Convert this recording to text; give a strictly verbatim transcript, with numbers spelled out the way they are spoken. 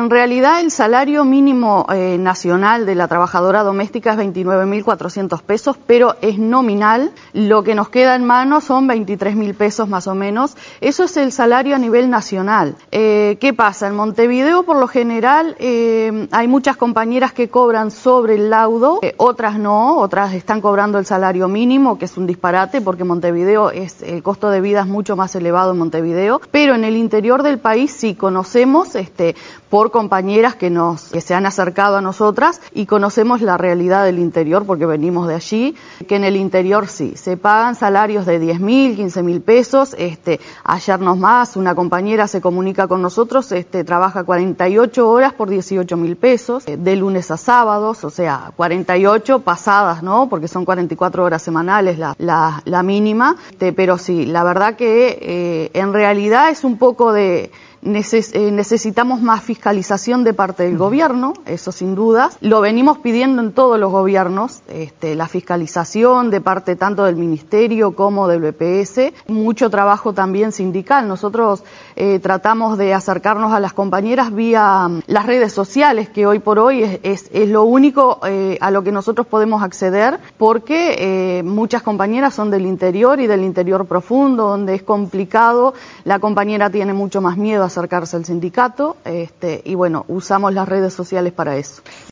En realidad el salario mínimo eh, nacional de la trabajadora doméstica es veintinueve mil cuatrocientos pesos, pero es nominal. Lo que nos queda en mano son veintitrés mil pesos más o menos. Eso es el salario a nivel nacional. Eh, ¿Qué pasa? En Montevideo por lo general eh, hay muchas compañeras que cobran sobre el laudo, eh, otras no, otras están cobrando el salario mínimo, que es un disparate porque Montevideo es, el costo de vida es mucho más elevado en Montevideo, pero en el interior del país sí conocemos este por compañeras que nos que se han acercado a nosotras y conocemos la realidad del interior porque venimos de allí, que en el interior sí, se pagan salarios de diez mil, quince mil pesos, este, ayer nos más, una compañera se comunica con nosotros, este, trabaja cuarenta y ocho horas por dieciocho mil pesos, de lunes a sábados, o sea, cuarenta y ocho pasadas, ¿no? Porque son cuarenta y cuatro horas semanales la, la, la mínima, este, pero sí, la verdad que eh, en realidad es un poco de Neces eh, necesitamos más fiscalización de parte del gobierno, eso sin dudas. Lo venimos pidiendo en todos los gobiernos, este, la fiscalización de parte tanto del Ministerio como del B P S. Mucho trabajo también sindical. Nosotros eh, tratamos de acercarnos a las compañeras vía um, las redes sociales, que hoy por hoy es, es, es lo único eh, a lo que nosotros podemos acceder, porque eh, muchas compañeras son del interior y del interior profundo, donde es complicado. La compañera tiene mucho más miedo a acercarse al sindicato, este, y bueno, usamos las redes sociales para eso.